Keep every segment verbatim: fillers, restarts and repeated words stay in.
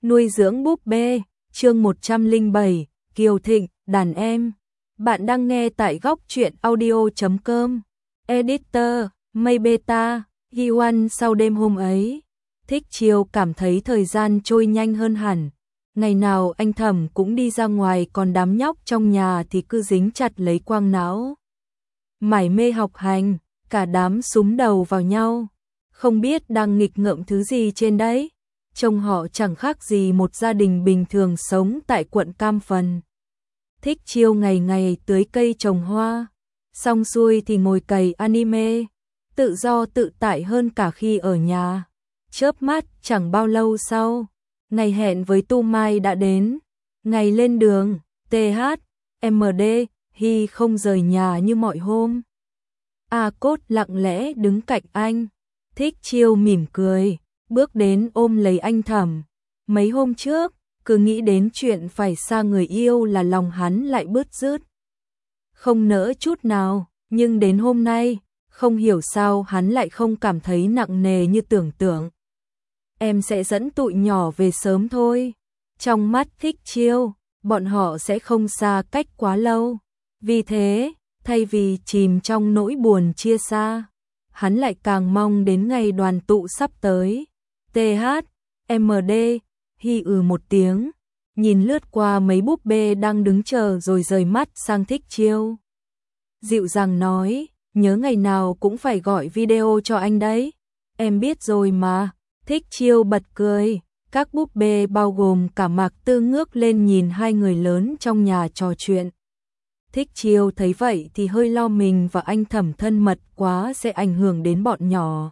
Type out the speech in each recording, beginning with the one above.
Nuôi dưỡng búp bê, chương một trăm lẻ bảy, Kiều Thịnh, đàn em. Bạn đang nghe tại góc truyện audio chấm com. Editor, Mây Beta, Hiwan. Sau đêm hôm ấy, Thích Chiêu cảm thấy thời gian trôi nhanh hơn hẳn. Ngày nào anh Thẩm cũng đi ra ngoài, còn đám nhóc trong nhà thì cứ dính chặt lấy quang não. Mải mê học hành, cả đám súm đầu vào nhau, không biết đang nghịch ngợm thứ gì trên đấy. Trông họ chẳng khác gì một gia đình bình thường sống tại quận Cam Phần. Thích Chiêu ngày ngày tưới cây trồng hoa, xong xuôi thì ngồi cày anime, tự do tự tại hơn cả khi ở nhà. Chớp mắt chẳng bao lâu sau, ngày hẹn với Tu Mai đã đến. Ngày lên đường, tê hát, em đê, Hi không rời nhà như mọi hôm. A Cốt lặng lẽ đứng cạnh anh. Thích Chiêu mỉm cười, bước đến ôm lấy anh Thẩm. Mấy hôm trước, cứ nghĩ đến chuyện phải xa người yêu là lòng hắn lại bứt rứt, không nỡ chút nào, nhưng đến hôm nay, không hiểu sao hắn lại không cảm thấy nặng nề như tưởng tượng. Em sẽ dẫn tụi nhỏ về sớm thôi. Trong mắt Thích Chiêu, bọn họ sẽ không xa cách quá lâu. Vì thế, thay vì chìm trong nỗi buồn chia xa, hắn lại càng mong đến ngày đoàn tụ sắp tới. tê hát, em đê, Hi ừ một tiếng, nhìn lướt qua mấy búp bê đang đứng chờ rồi rời mắt sang Thích Chiêu. Dịu dàng nói, nhớ ngày nào cũng phải gọi video cho anh đấy. Em biết rồi mà. Thích Chiêu bật cười, các búp bê bao gồm cả Mạc Tư ngước lên nhìn hai người lớn trong nhà trò chuyện. Thích Chiêu thấy vậy thì hơi lo mình và anh Thẩm thân mật quá sẽ ảnh hưởng đến bọn nhỏ.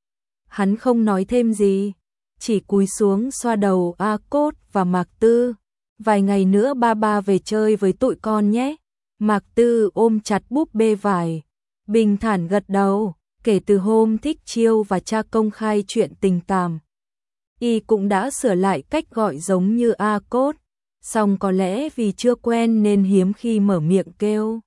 Hắn không nói thêm gì, chỉ cúi xuống xoa đầu A Cốt và Mạc Tư. Vài ngày nữa ba ba về chơi với tụi con nhé. Mạc Tư ôm chặt búp bê vải, bình thản gật đầu. Kể từ hôm Thích Chiêu và cha công khai chuyện tình cảm, y cũng đã sửa lại cách gọi giống như A Cốt. Song có lẽ vì chưa quen nên hiếm khi mở miệng kêu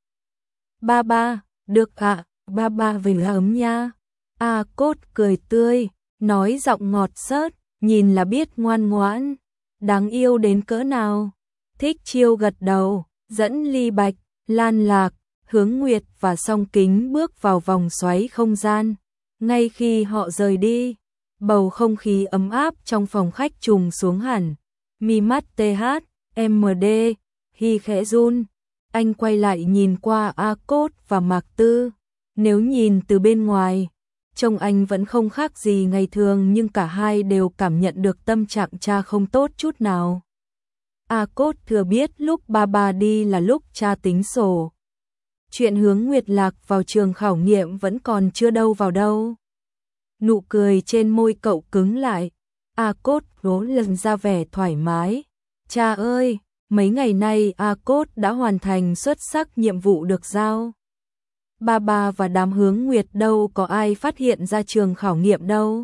ba ba. Được ạ, à, ba ba về ấm nha. A Cốt cười tươi, nói giọng ngọt xớt, nhìn là biết ngoan ngoãn, đáng yêu đến cỡ nào. Thích Chiêu gật đầu, dẫn Ly Bạch, Lan Lạc, Hướng Nguyệt và Song Kính bước vào vòng xoáy không gian. Ngay khi họ rời đi, bầu không khí ấm áp trong phòng khách trùng xuống hẳn. Mi mắt tê hát, em đê, Hi khẽ run. Anh quay lại nhìn qua A Cốt và Mạc Tư. Nếu nhìn từ bên ngoài, trông anh vẫn không khác gì ngày thường, nhưng cả hai đều cảm nhận được tâm trạng cha không tốt chút nào. A Cốt thừa biết lúc ba ba đi là lúc cha tính sổ. Chuyện Hướng Nguyệt lạc vào trường khảo nghiệm vẫn còn chưa đâu vào đâu. Nụ cười trên môi cậu cứng lại. A Cốt vỗ lần ra vẻ thoải mái. Cha ơi, mấy ngày nay A Cốt đã hoàn thành xuất sắc nhiệm vụ được giao. Ba ba và đám Hướng Nguyệt đâu có ai phát hiện ra trường khảo nghiệm đâu.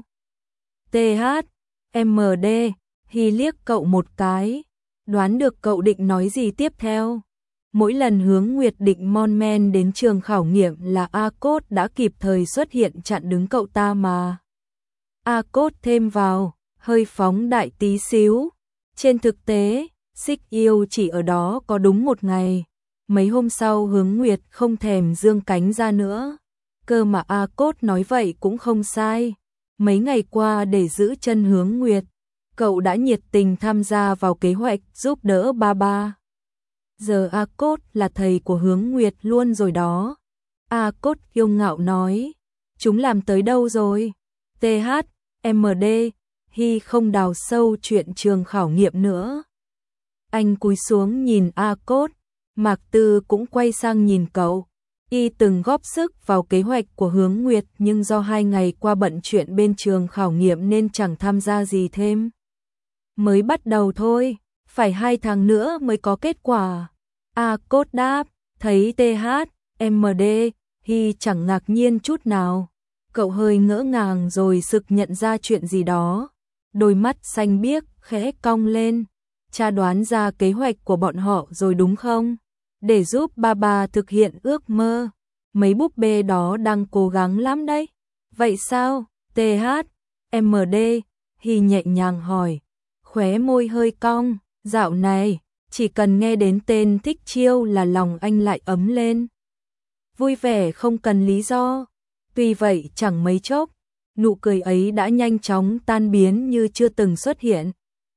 tê hát, em đê, Hi liếc cậu một cái, đoán được cậu định nói gì tiếp theo. Mỗi lần Hướng Nguyệt định mon men đến trường khảo nghiệm là A Cốt đã kịp thời xuất hiện chặn đứng cậu ta mà. A Cốt thêm vào, hơi phóng đại tí xíu. Trên thực tế, Xích Yêu chỉ ở đó có đúng một ngày. Mấy hôm sau Hướng Nguyệt không thèm dương cánh ra nữa. Cơ mà A Cốt nói vậy cũng không sai. Mấy ngày qua để giữ chân Hướng Nguyệt, cậu đã nhiệt tình tham gia vào kế hoạch giúp đỡ ba ba. Giờ A Cốt là thầy của Hướng Nguyệt luôn rồi đó. A Cốt kiêu ngạo nói, chúng làm tới đâu rồi? tê hát, em đê, Hi không đào sâu chuyện trường khảo nghiệm nữa. Anh cúi xuống nhìn A Cốt, Mạc Tư cũng quay sang nhìn cậu. Y từng góp sức vào kế hoạch của Hướng Nguyệt nhưng do hai ngày qua bận chuyện bên trường khảo nghiệm nên chẳng tham gia gì thêm. Mới bắt đầu thôi, phải hai tháng nữa mới có kết quả. A Cốt đáp, thấy tê hát, em đê, Hi chẳng ngạc nhiên chút nào. Cậu hơi ngỡ ngàng rồi sực nhận ra chuyện gì đó. Đôi mắt xanh biếc khẽ cong lên. Cha đoán ra kế hoạch của bọn họ rồi đúng không? Để giúp ba ba thực hiện ước mơ. Mấy búp bê đó đang cố gắng lắm đấy. Vậy sao? tê hát, em đê, Hi nhẹ nhàng hỏi. khóe môi hơi cong, dạo này, chỉ cần nghe đến tên Thích Chiêu là lòng anh lại ấm lên. Vui vẻ không cần lý do. Tuy vậy chẳng mấy chốc, nụ cười ấy đã nhanh chóng tan biến như chưa từng xuất hiện.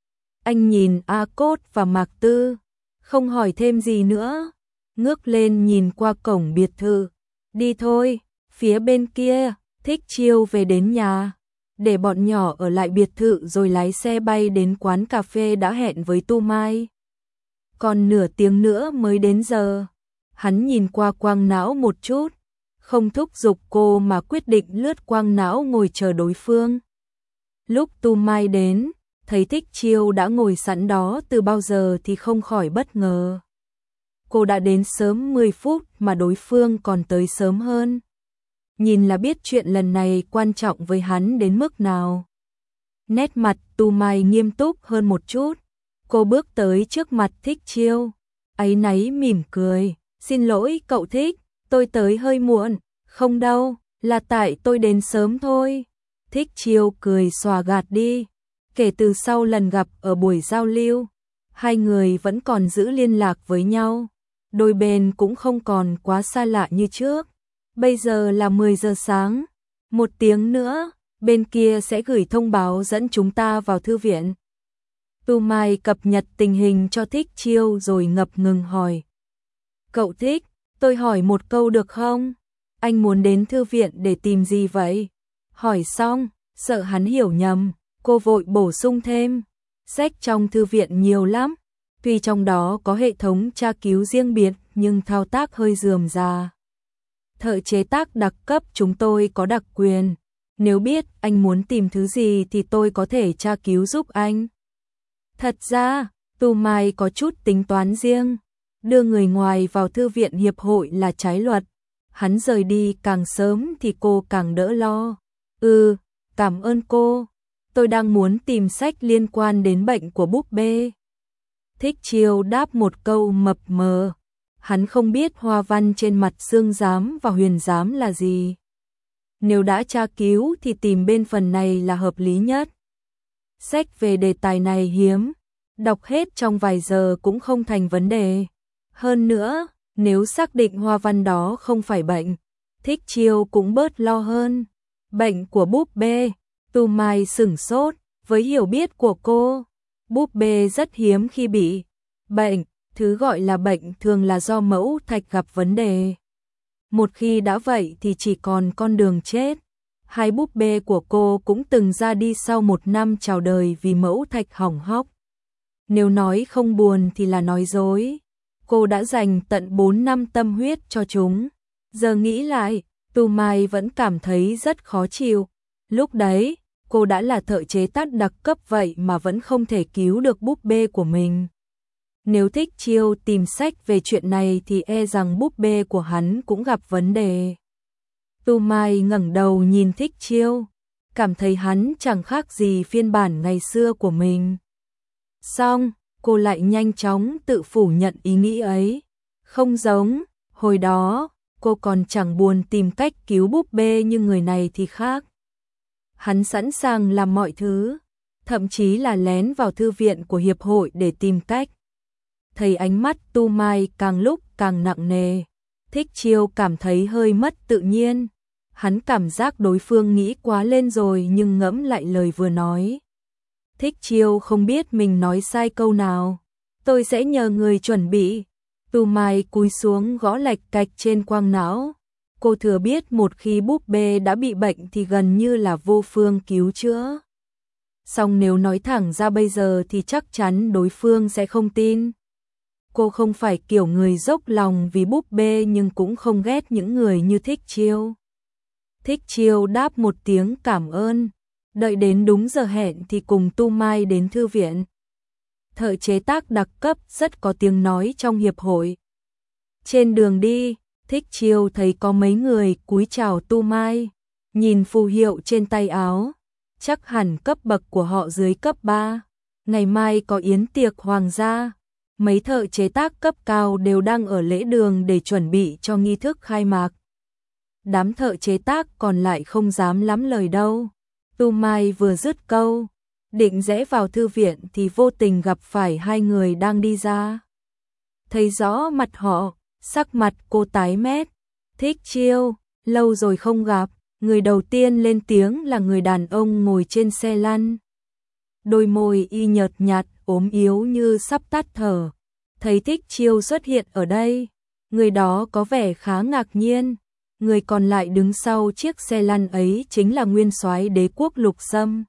Anh nhìn A Cốt và Mạc Tư, không hỏi thêm gì nữa, ngước lên nhìn qua cổng biệt thự. Đi thôi, phía bên kia, Thích Chiêu về đến nhà, để bọn nhỏ ở lại biệt thự rồi lái xe bay đến quán cà phê đã hẹn với Tu Mai. Còn nửa tiếng nữa mới đến giờ. Hắn nhìn qua quang não một chút, không thúc giục cô mà quyết định lướt quang não ngồi chờ đối phương. Lúc Tu Mai đến, thấy Thích Chiêu đã ngồi sẵn đó từ bao giờ thì không khỏi bất ngờ. Cô đã đến sớm mười phút mà đối phương còn tới sớm hơn. Nhìn là biết chuyện lần này quan trọng với hắn đến mức nào. Nét mặt Tu Mai nghiêm túc hơn một chút. Cô bước tới trước mặt Thích Chiêu, áy náy mỉm cười. Xin lỗi cậu Thích, tôi tới hơi muộn. Không đâu, là tại tôi đến sớm thôi. Thích Chiêu cười xòa gạt đi. Kể từ sau lần gặp ở buổi giao lưu, hai người vẫn còn giữ liên lạc với nhau. Đôi bên cũng không còn quá xa lạ như trước. Bây giờ là mười giờ sáng. Một tiếng nữa, bên kia sẽ gửi thông báo dẫn chúng ta vào thư viện. Tu Mai cập nhật tình hình cho Thích Chiêu rồi ngập ngừng hỏi. Cậu Thích, tôi hỏi một câu được không? Anh muốn đến thư viện để tìm gì vậy? Hỏi xong, sợ hắn hiểu nhầm, cô vội bổ sung thêm. Sách trong thư viện nhiều lắm, tuy trong đó có hệ thống tra cứu riêng biệt nhưng thao tác hơi rườm rà. Thợ chế tác đặc cấp chúng tôi có đặc quyền. Nếu biết anh muốn tìm thứ gì thì tôi có thể tra cứu giúp anh. Thật ra, Tu Mai có chút tính toán riêng. Đưa người ngoài vào thư viện hiệp hội là trái luật. Hắn rời đi càng sớm thì cô càng đỡ lo. Ừ, cảm ơn cô. Tôi đang muốn tìm sách liên quan đến bệnh của búp bê. Thích Chiêu đáp một câu mập mờ. Hắn không biết hoa văn trên mặt xương giám và huyền giám là gì. Nếu đã tra cứu thì tìm bên phần này là hợp lý nhất. Sách về đề tài này hiếm, đọc hết trong vài giờ cũng không thành vấn đề. Hơn nữa, nếu xác định hoa văn đó không phải bệnh, Thích Chiêu cũng bớt lo hơn. Bệnh của búp bê, Tu Mai sửng sốt, với hiểu biết của cô, búp bê rất hiếm khi bị bệnh, thứ gọi là bệnh thường là do mẫu thạch gặp vấn đề. Một khi đã vậy thì chỉ còn con đường chết. Hai búp bê của cô cũng từng ra đi sau một năm chào đời vì mẫu thạch hỏng hóc. Nếu nói không buồn thì là nói dối. Cô đã dành tận bốn năm tâm huyết cho chúng. Giờ nghĩ lại, Tu Mai vẫn cảm thấy rất khó chịu. Lúc đấy, cô đã là thợ chế tác đặc cấp vậy mà vẫn không thể cứu được búp bê của mình. Nếu Thích Chiêu tìm sách về chuyện này thì e rằng búp bê của hắn cũng gặp vấn đề. Tu Mai ngẩng đầu nhìn Thích Chiêu, cảm thấy hắn chẳng khác gì phiên bản ngày xưa của mình. Xong, cô lại nhanh chóng tự phủ nhận ý nghĩ ấy. Không giống, hồi đó, cô còn chẳng buồn tìm cách cứu búp bê như người này thì khác. Hắn sẵn sàng làm mọi thứ, thậm chí là lén vào thư viện của hiệp hội để tìm cách. Thấy ánh mắt Tu Mai càng lúc càng nặng nề, Thích Chiêu cảm thấy hơi mất tự nhiên. Hắn cảm giác đối phương nghĩ quá lên rồi nhưng ngẫm lại lời vừa nói. Thích Chiêu không biết mình nói sai câu nào. Tôi sẽ nhờ người chuẩn bị. Tu Mai cúi xuống gõ lạch cạch trên quang não. Cô thừa biết một khi búp bê đã bị bệnh thì gần như là vô phương cứu chữa. Song nếu nói thẳng ra bây giờ thì chắc chắn đối phương sẽ không tin. Cô không phải kiểu người dốc lòng vì búp bê nhưng cũng không ghét những người như Thích Chiêu. Thích Chiêu đáp một tiếng cảm ơn. Đợi đến đúng giờ hẹn thì cùng Tu Mai đến thư viện. Thợ chế tác đặc cấp rất có tiếng nói trong hiệp hội. Trên đường đi, Thích Chiêu thấy có mấy người cúi chào Tu Mai. Nhìn phù hiệu trên tay áo, chắc hẳn cấp bậc của họ dưới cấp ba. Ngày mai có yến tiệc hoàng gia. Mấy thợ chế tác cấp cao đều đang ở lễ đường để chuẩn bị cho nghi thức khai mạc. Đám thợ chế tác còn lại không dám lắm lời đâu. Tu Mai vừa dứt câu, định rẽ vào thư viện thì vô tình gặp phải hai người đang đi ra. Thấy rõ mặt họ, sắc mặt cô tái mét. Thích Chiêu, lâu rồi không gặp. Người đầu tiên lên tiếng là người đàn ông ngồi trên xe lăn. Đôi môi y nhợt nhạt, ốm yếu như sắp tắt thở. Thấy Thích Chiêu xuất hiện ở đây, người đó có vẻ khá ngạc nhiên. Người còn lại đứng sau chiếc xe lăn ấy chính là nguyên soái Đế quốc Lục Sâm.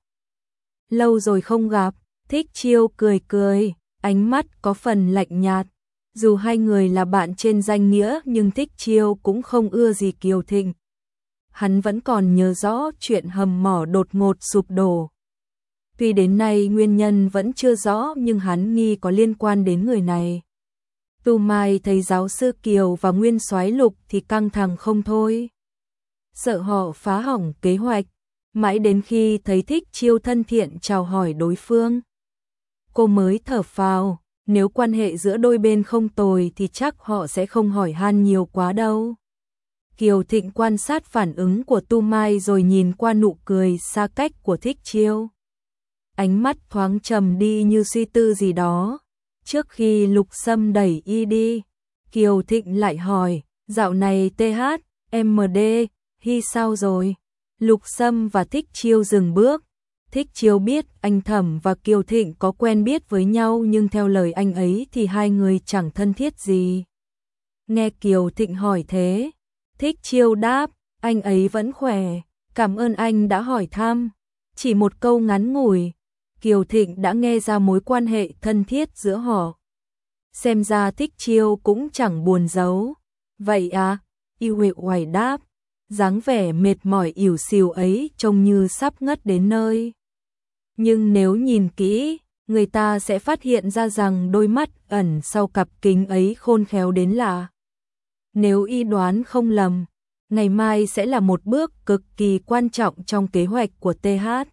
Lâu rồi không gặp, Thích Chiêu cười cười, ánh mắt có phần lạnh nhạt. Dù hai người là bạn trên danh nghĩa nhưng Thích Chiêu cũng không ưa gì Kiều Thịnh. Hắn vẫn còn nhớ rõ chuyện hầm mỏ đột ngột sụp đổ. Tuy đến nay nguyên nhân vẫn chưa rõ nhưng hắn nghi có liên quan đến người này. Tu Mai thấy giáo sư Kiều và nguyên soái Lục thì căng thẳng không thôi. Sợ họ phá hỏng kế hoạch, mãi đến khi thấy Thích Chiêu thân thiện chào hỏi đối phương. Cô mới thở phào, nếu quan hệ giữa đôi bên không tồi thì chắc họ sẽ không hỏi han nhiều quá đâu. Kiều Thịnh quan sát phản ứng của Tu Mai rồi nhìn qua nụ cười xa cách của Thích Chiêu. Ánh mắt thoáng trầm đi như suy tư gì đó. Trước khi Lục Sâm đẩy y đi, Kiều Thịnh lại hỏi, dạo này tê hát, em đê, Hy sao rồi? Lục Sâm và Thích Chiêu dừng bước. Thích Chiêu biết anh Thẩm và Kiều Thịnh có quen biết với nhau nhưng theo lời anh ấy thì hai người chẳng thân thiết gì. Nghe Kiều Thịnh hỏi thế, Thích Chiêu đáp, anh ấy vẫn khỏe, cảm ơn anh đã hỏi thăm. Chỉ một câu ngắn ngủi, Kiều Thịnh đã nghe ra mối quan hệ thân thiết giữa họ. Xem ra Thích Chiêu cũng chẳng buồn giấu. Vậy à, y huệ hoài đáp, dáng vẻ mệt mỏi ỉu xìu ấy trông như sắp ngất đến nơi. Nhưng nếu nhìn kỹ, người ta sẽ phát hiện ra rằng đôi mắt ẩn sau cặp kính ấy khôn khéo đến lạ. Nếu y đoán không lầm, ngày mai sẽ là một bước cực kỳ quan trọng trong kế hoạch của tê hát.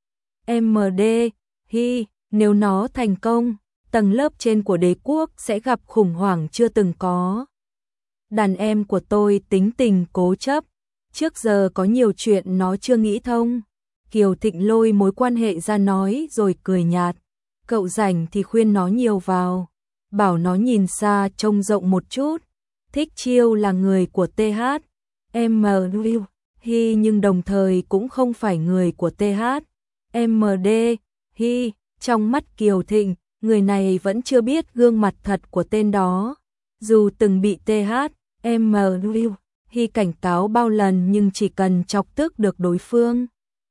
em đê, Hy, nếu nó thành công, tầng lớp trên của đế quốc sẽ gặp khủng hoảng chưa từng có. Đàn em của tôi tính tình cố chấp, trước giờ có nhiều chuyện nó chưa nghĩ thông. Kiều Thịnh lôi mối quan hệ ra nói rồi cười nhạt. Cậu rảnh thì khuyên nó nhiều vào, bảo nó nhìn xa trông rộng một chút. Thích Chiêu là người của tê hát, em đê, Hy nhưng đồng thời cũng không phải người của tê hát, em đê, Hy. Trong mắt Kiều Thịnh, người này vẫn chưa biết gương mặt thật của tên đó. Dù từng bị tê hát, em đê, Hy cảnh cáo bao lần nhưng chỉ cần chọc tức được đối phương,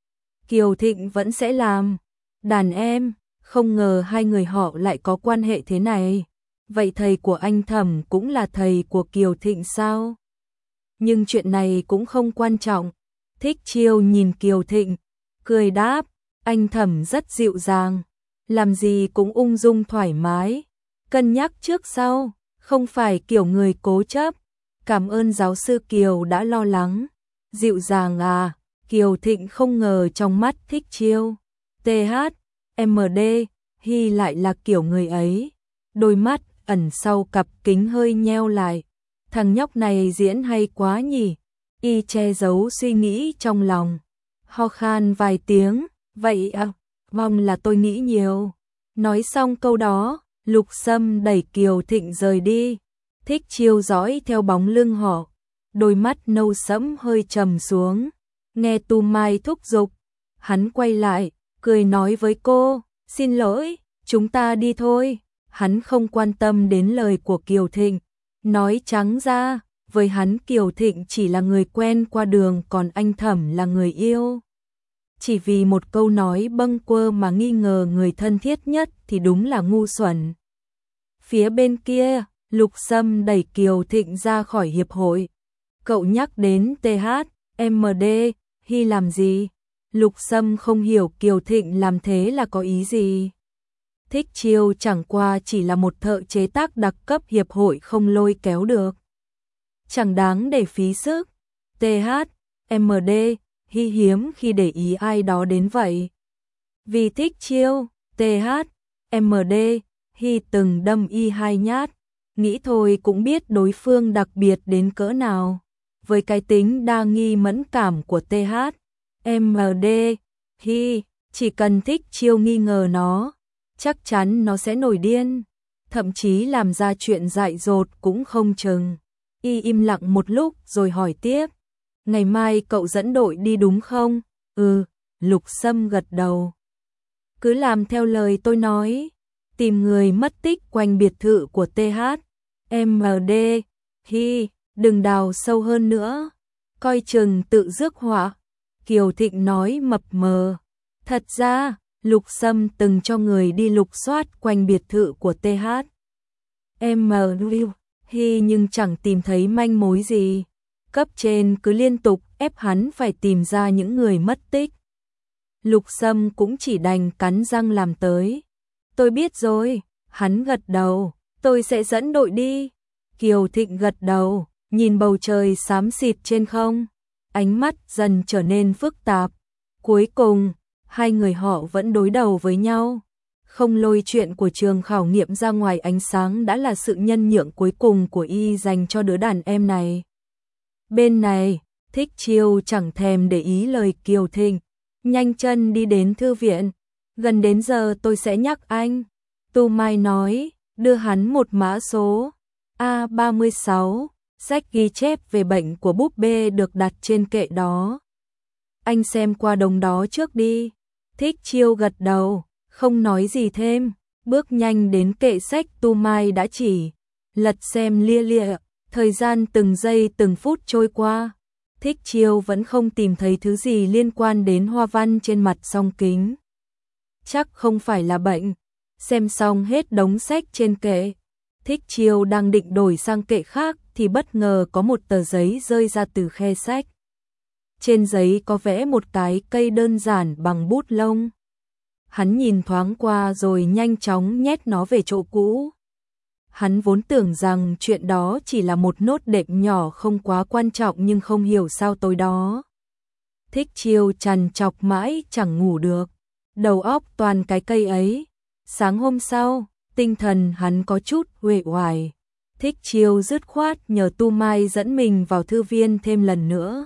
Kiều Thịnh vẫn sẽ làm. Đàn em, không ngờ hai người họ lại có quan hệ thế này. Vậy thầy của anh Thẩm cũng là thầy của Kiều Thịnh sao? Nhưng chuyện này cũng không quan trọng. Thích Chiêu nhìn Kiều Thịnh, cười đáp, anh Thẩm rất dịu dàng, làm gì cũng ung dung thoải mái, cân nhắc trước sau, không phải kiểu người cố chấp. Cảm ơn giáo sư Kiều đã lo lắng. Dịu dàng à? Kiều Thịnh không ngờ trong mắt Thích Chiêu, tê hát, em đê, Hy lại là kiểu người ấy. Đôi mắt ẩn sau cặp kính hơi nheo lại. Thằng nhóc này diễn hay quá nhỉ? Y che giấu suy nghĩ trong lòng, ho khan vài tiếng. Vậy à, mong là tôi nghĩ nhiều. Nói xong câu đó, Lục Sâm đẩy Kiều Thịnh rời đi. Thích Chiêu dõi theo bóng lưng họ, đôi mắt nâu sẫm hơi trầm xuống. Nghe Tu Mai thúc giục, hắn quay lại, cười nói với cô, xin lỗi, chúng ta đi thôi. Hắn không quan tâm đến lời của Kiều Thịnh, nói trắng ra, với hắn Kiều Thịnh chỉ là người quen qua đường còn anh Thẩm là người yêu. Chỉ vì một câu nói bâng quơ mà nghi ngờ người thân thiết nhất thì đúng là ngu xuẩn. Phía bên kia, Lục Sâm đẩy Kiều Thịnh ra khỏi hiệp hội. Cậu nhắc đến tê hát, em đê, Hy làm gì? Lục Sâm không hiểu Kiều Thịnh làm thế là có ý gì. Thích Chiêu chẳng qua chỉ là một thợ chế tác đặc cấp hiệp hội không lôi kéo được. Chẳng đáng để phí sức. tê hát, em đê, Hy hiếm khi để ý ai đó đến vậy. Vì Thích Chiêu, tê hát, em đê, Hy từng đâm y hai nhát. Nghĩ thôi cũng biết đối phương đặc biệt đến cỡ nào. Với cái tính đa nghi mẫn cảm của tê hát, em đê, Hy, Chỉ cần Thích Chiêu nghi ngờ nó, chắc chắn nó sẽ nổi điên, thậm chí làm ra chuyện dại dột cũng không chừng. Y im lặng một lúc rồi hỏi tiếp, ngày mai cậu dẫn đội đi đúng không? Ừ, Lục Sâm gật đầu. Cứ làm theo lời tôi nói, tìm người mất tích quanh biệt thự của tê hát em đê, hi, đừng đào sâu hơn nữa, coi chừng tự rước họa. Kiều Thịnh nói mập mờ. Thật ra, Lục Sâm từng cho người đi lục soát quanh biệt thự của tê hát em đê, hi, nhưng chẳng tìm thấy manh mối gì. Cấp trên cứ liên tục ép hắn phải tìm ra những người mất tích. Lục Sâm cũng chỉ đành cắn răng làm tới. Tôi biết rồi, hắn gật đầu, tôi sẽ dẫn đội đi. Kiều Thịnh gật đầu, nhìn bầu trời xám xịt trên không, ánh mắt dần trở nên phức tạp. Cuối cùng, hai người họ vẫn đối đầu với nhau. Không lôi chuyện của trường khảo nghiệm ra ngoài ánh sáng đã là sự nhân nhượng cuối cùng của y dành cho đứa đàn em này. Bên này, Thích Chiêu chẳng thèm để ý lời Kiều Thịnh, nhanh chân đi đến thư viện. Gần đến giờ tôi sẽ nhắc anh. Tu Mai nói, đưa hắn một mã số A ba mươi sáu, sách ghi chép về bệnh của búp bê được đặt trên kệ đó. Anh xem qua đồng đó trước đi. Thích Chiêu gật đầu, không nói gì thêm, bước nhanh đến kệ sách Tu Mai đã chỉ, lật xem lia lịa. Thời gian từng giây từng phút trôi qua, Thích Chiêu vẫn không tìm thấy thứ gì liên quan đến hoa văn trên mặt song kính. Chắc không phải là bệnh. Xem xong hết đống sách trên kệ, Thích Chiêu đang định đổi sang kệ khác thì bất ngờ có một tờ giấy rơi ra từ khe sách. Trên giấy có vẽ một cái cây đơn giản bằng bút lông. Hắn nhìn thoáng qua rồi nhanh chóng nhét nó về chỗ cũ. Hắn vốn tưởng rằng chuyện đó chỉ là một nốt đệm nhỏ không quá quan trọng, nhưng không hiểu sao tối đó Thích Chiêu trằn trọc mãi chẳng ngủ được, đầu óc toàn cái cây ấy. Sáng hôm sau, tinh thần hắn có chút uể oải. Thích Chiêu dứt khoát nhờ Tu Mai dẫn mình vào thư viên thêm lần nữa.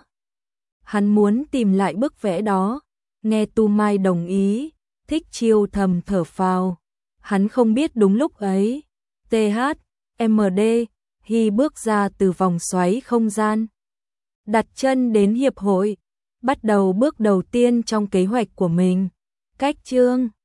Hắn muốn tìm lại bức vẽ đó. Nghe Tu Mai đồng ý, Thích Chiêu thầm thở phào. Hắn không biết đúng lúc ấy, tê hát em đê hi bước ra từ vòng xoáy không gian, đặt chân đến hiệp hội, bắt đầu bước đầu tiên trong kế hoạch của mình. Cách chương